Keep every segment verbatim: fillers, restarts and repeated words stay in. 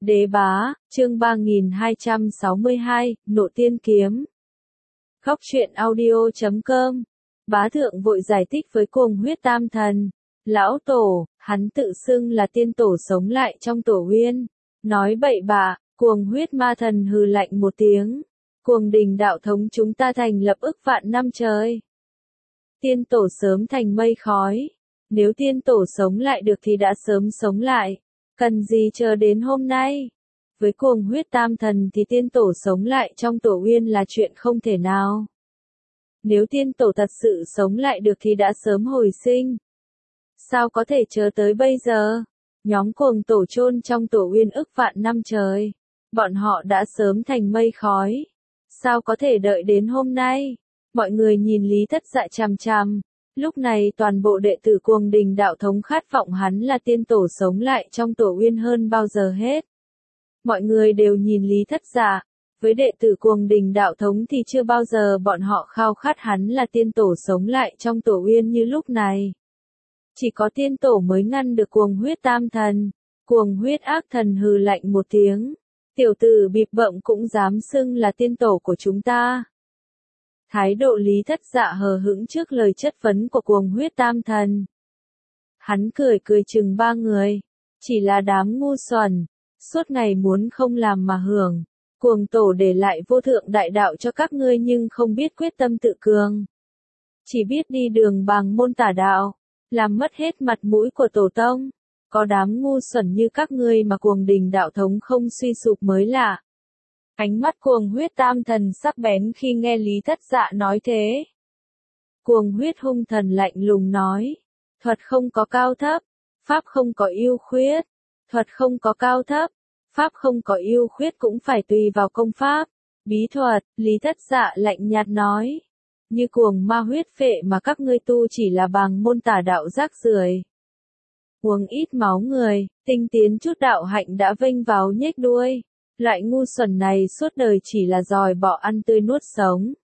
Đế bá, chương ba nghìn hai trăm sáu mươi hai, Nộ Tiên Kiếm. Khóc truyện audio chấm com. Bá thượng vội giải thích với Cuồng Huyết Tam Thần. Lão tổ, hắn tự xưng là tiên tổ sống lại trong tổ uyên. Nói bậy bạ, Cuồng Huyết Ma Thần hừ lạnh một tiếng. Cuồng Đình đạo thống chúng ta thành lập ức vạn năm trời. Tiên tổ sớm thành mây khói. Nếu tiên tổ sống lại được thì đã sớm sống lại. Cần gì chờ đến hôm nay? Với Cuồng Huyết Tam Thần thì tiên tổ sống lại trong tổ uyên là chuyện không thể nào. Nếu tiên tổ thật sự sống lại được thì đã sớm hồi sinh. Sao có thể chờ tới bây giờ? Nhóm cuồng tổ chôn trong tổ uyên ức vạn năm trời. Bọn họ đã sớm thành mây khói. Sao có thể đợi đến hôm nay? Mọi người nhìn Lý Thất Dạ chằm chằm. Lúc này toàn bộ đệ tử Cuồng Đình đạo thống khát vọng hắn là tiên tổ sống lại trong tổ uyên hơn bao giờ hết. Mọi người đều nhìn Lý Thất Dạ. Với đệ tử Cuồng Đình đạo thống thì chưa bao giờ bọn họ khao khát hắn là tiên tổ sống lại trong tổ uyên như lúc này. Chỉ có tiên tổ mới ngăn được Cuồng Huyết Tam Thần. Cuồng Huyết Ác Thần hừ lạnh một tiếng. Tiểu tử bịp bợm cũng dám xưng là tiên tổ của chúng ta. Thái độ Lý Thất Dạ hờ hững trước lời chất vấn của Cuồng Huyết Tam Thần. Hắn cười cười chừng ba người. Chỉ là đám ngu xuẩn. Suốt ngày muốn không làm mà hưởng. Cuồng tổ để lại vô thượng đại đạo cho các ngươi nhưng không biết quyết tâm tự cường. Chỉ biết đi đường bằng môn tả đạo. Làm mất hết mặt mũi của tổ tông. Có đám ngu xuẩn như các ngươi mà Cuồng Đình đạo thống không suy sụp mới lạ. Ánh mắt Cuồng Huyết Tam Thần sắc bén khi nghe Lý Thất Dạ nói thế. Cuồng Huyết Hung Thần lạnh lùng nói. Thuật không có cao thấp. Pháp không có ưu khuyết. Thuật không có cao thấp. Pháp không có ưu khuyết cũng phải tùy vào công pháp. Bí thuật, Lý Thất Dạ lạnh nhạt nói. Như cuồng ma huyết phệ mà các ngươi tu chỉ là bằng môn tả đạo rác rưởi. Uống ít máu người, tinh tiến chút đạo hạnh đã vênh vào nhếch đuôi. Loại ngu xuẩn này suốt đời chỉ là dòi bỏ ăn tươi nuốt sống.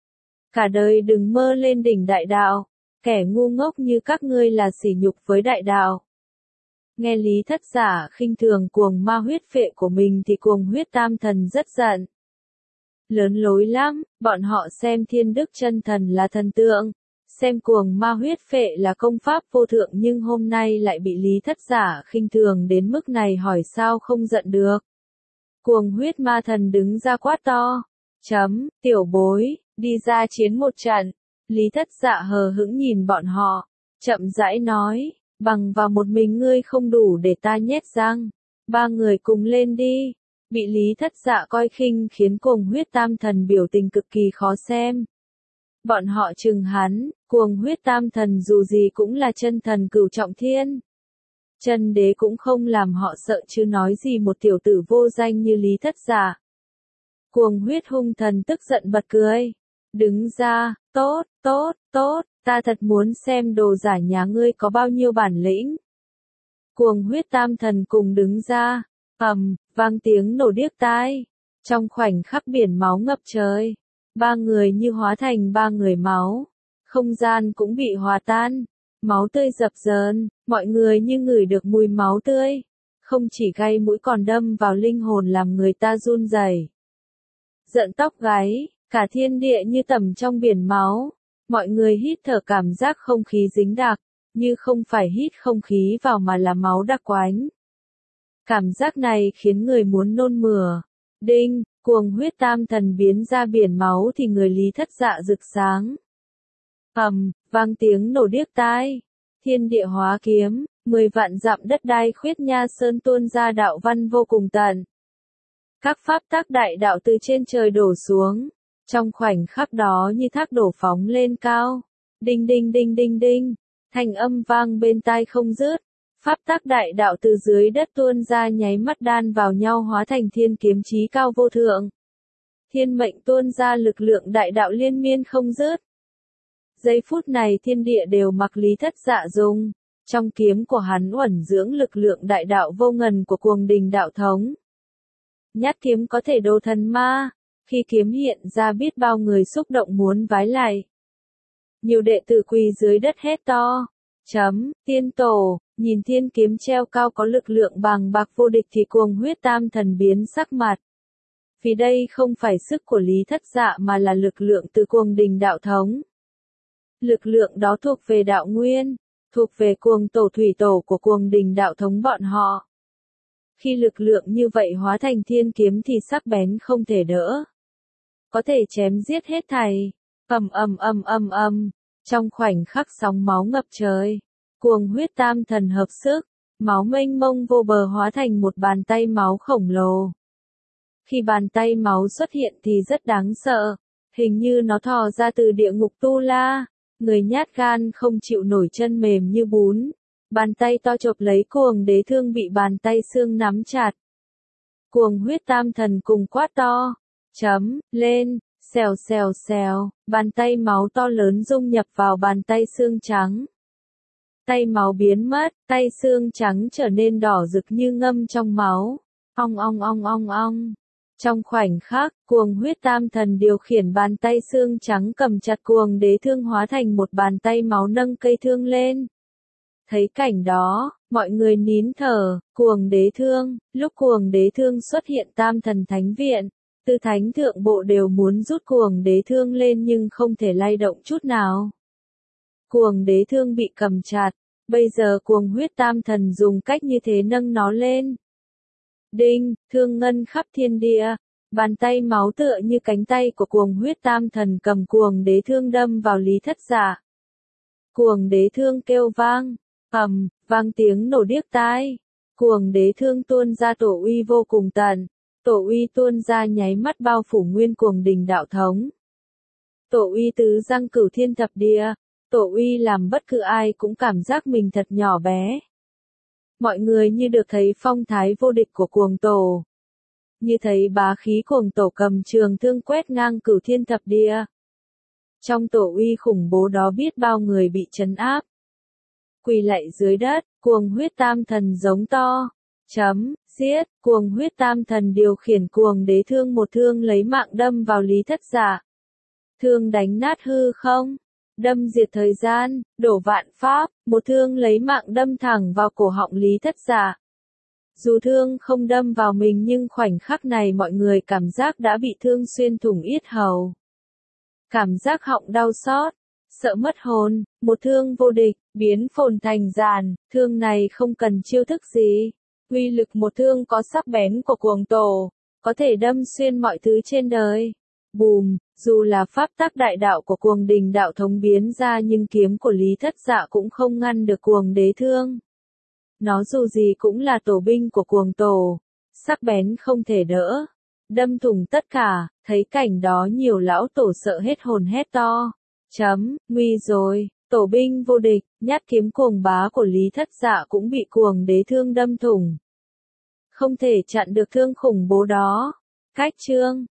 Cả đời đừng mơ lên đỉnh đại đạo. Kẻ ngu ngốc như các ngươi là sỉ nhục với đại đạo. Nghe Lý Thất Dạ khinh thường cuồng ma huyết phệ của mình thì Cuồng Huyết Tam Thần rất giận. Lớn lối lắm, bọn họ xem Thiên Đức Chân Thần là thần tượng, xem cuồng ma huyết phệ là công pháp vô thượng nhưng hôm nay lại bị Lý Thất Dạ khinh thường đến mức này hỏi sao không giận được. Cuồng Huyết Ma Thần đứng ra quát to. Chấm, tiểu bối, đi ra chiến một trận. Lý Thất Dạ hờ hững nhìn bọn họ, chậm rãi nói. Bằng vào một mình ngươi không đủ để ta nhét răng. Ba người cùng lên đi. Bị Lý Thất Dạ coi khinh khiến Cuồng Huyết Tam Thần biểu tình cực kỳ khó xem. Bọn họ chừng hắn, Cuồng Huyết Tam Thần dù gì cũng là chân thần cửu trọng thiên. Chân đế cũng không làm họ sợ chứ nói gì một tiểu tử vô danh như Lý Thất Dạ. Cuồng Huyết Hung Thần tức giận bật cười. Đứng ra, tốt, tốt, tốt. Ta thật muốn xem đồ giả nhà ngươi có bao nhiêu bản lĩnh. Cuồng Huyết Tam Thần cùng đứng ra. Ầm, vang tiếng nổ điếc tai. Trong khoảnh khắc biển máu ngập trời. Ba người như hóa thành ba người máu. Không gian cũng bị hòa tan. Máu tươi dập dờn. Mọi người như ngửi được mùi máu tươi. Không chỉ gai mũi còn đâm vào linh hồn làm người ta run rẩy. Giận tóc gáy. Cả thiên địa như tẩm trong biển máu. Mọi người hít thở cảm giác không khí dính đặc, như không phải hít không khí vào mà là máu đặc quánh. Cảm giác này khiến người muốn nôn mửa. Đinh, Cuồng Huyết Tam Thần biến ra biển máu thì người Lý Thất Dạ rực sáng. Ầm, vang tiếng nổ điếc tai. Thiên địa hóa kiếm, mười vạn dặm đất đai khuyết nha sơn tuôn ra đạo văn vô cùng tận. Các pháp tác đại đạo từ trên trời đổ xuống. Trong khoảnh khắc đó như thác đổ phóng lên cao. Đinh đinh đinh đinh đinh. Thanh âm vang bên tai không dứt. Pháp tác đại đạo từ dưới đất tuôn ra nháy mắt đan vào nhau hóa thành thiên kiếm chí cao vô thượng. Thiên mệnh tuôn ra lực lượng đại đạo liên miên không dứt. Giây phút này thiên địa đều mặc Lý Thất Dạ dùng. Trong kiếm của hắn uẩn dưỡng lực lượng đại đạo vô ngần của Cuồng Đình đạo thống. Nhát kiếm có thể đồ thần ma. Khi kiếm hiện ra biết bao người xúc động muốn vái lại. Nhiều đệ tử quỳ dưới đất hét to. Chấm, tiên tổ, Nhìn thiên kiếm treo cao có lực lượng bàng bạc vô địch thì cuồng huyết tam thần biến sắc mặt. Vì đây không phải sức của Lý Thất Dạ mà là lực lượng từ cuồng đình đạo thống. Lực lượng đó thuộc về đạo nguyên, thuộc về cuồng tổ thủy tổ của cuồng đình đạo thống bọn họ. Khi lực lượng như vậy hóa thành thiên kiếm thì sắc bén không thể đỡ. Có thể chém giết hết thảy. Ầm ầm ầm ầm ầm, trong khoảnh khắc sóng máu ngập trời, cuồng huyết tam thần hợp sức, máu mênh mông vô bờ hóa thành một bàn tay máu khổng lồ. Khi bàn tay máu xuất hiện thì rất đáng sợ, hình như nó thò ra từ địa ngục Tu La, người nhát gan không chịu nổi chân mềm như bún. Bàn tay to chộp lấy cuồng đế thương bị bàn tay xương nắm chặt. Cuồng huyết tam thần cùng quát to, chấm, lên, xèo xèo xèo, bàn tay máu to lớn dung nhập vào bàn tay xương trắng. Tay máu biến mất, tay xương trắng trở nên đỏ rực như ngâm trong máu. Ong ong ong ong ong. Trong khoảnh khắc, cuồng huyết tam thần điều khiển bàn tay xương trắng cầm chặt cuồng đế thương hóa thành một bàn tay máu nâng cây thương lên. Thấy cảnh đó, mọi người nín thở, cuồng đế thương, lúc cuồng đế thương xuất hiện tam thần thánh viện, từ thánh thượng bộ đều muốn rút cuồng đế thương lên nhưng không thể lay động chút nào. Cuồng đế thương bị cầm chặt, bây giờ cuồng huyết tam thần dùng cách như thế nâng nó lên. Đinh, thương ngân khắp thiên địa, bàn tay máu tựa như cánh tay của cuồng huyết tam thần cầm cuồng đế thương đâm vào Lý Thất Dạ. Cuồng đế thương kêu vang, ầm, vang tiếng nổ điếc tai. Cuồng đế thương tuôn ra tổ uy vô cùng tận, tổ uy tuôn ra nháy mắt bao phủ nguyên cuồng đình đạo thống. Tổ uy tứ răng cửu thiên thập địa, tổ uy làm bất cứ ai cũng cảm giác mình thật nhỏ bé. Mọi người như được thấy phong thái vô địch của cuồng tổ. Như thấy bá khí cuồng tổ cầm trường thương quét ngang cửu thiên thập địa. Trong tổ uy khủng bố đó biết bao người bị trấn áp. Quỳ lạy dưới đất, cuồng huyết tam thần giống to. Chấm, giết, cuồng huyết tam thần điều khiển cuồng đế thương một thương lấy mạng đâm vào Lý Thất Dạ. Thương đánh nát hư không, đâm diệt thời gian, đổ vạn pháp, một thương lấy mạng đâm thẳng vào cổ họng Lý Thất Dạ. Dù thương không đâm vào mình nhưng khoảnh khắc này mọi người cảm giác đã bị thương xuyên thủng yết hầu. Cảm giác họng đau xót, sợ mất hồn, một thương vô địch, biến phồn thành giàn, thương này không cần chiêu thức gì. Uy lực một thương có sắc bén của cuồng tổ, có thể đâm xuyên mọi thứ trên đời. Bùm, dù là pháp tắc đại đạo của cuồng đình đạo thống biến ra nhưng kiếm của Lý Thất Dạ cũng không ngăn được cuồng đế thương. Nó dù gì cũng là tổ binh của cuồng tổ, sắc bén không thể đỡ, đâm thủng tất cả, thấy cảnh đó nhiều lão tổ sợ hết hồn hét to. Chấm, nguy rồi, tổ binh vô địch, nhát kiếm cuồng bá của Lý Thất Dạ cũng bị cuồng đế thương đâm thủng. Không thể chặn được thương khủng bố đó. Cách chương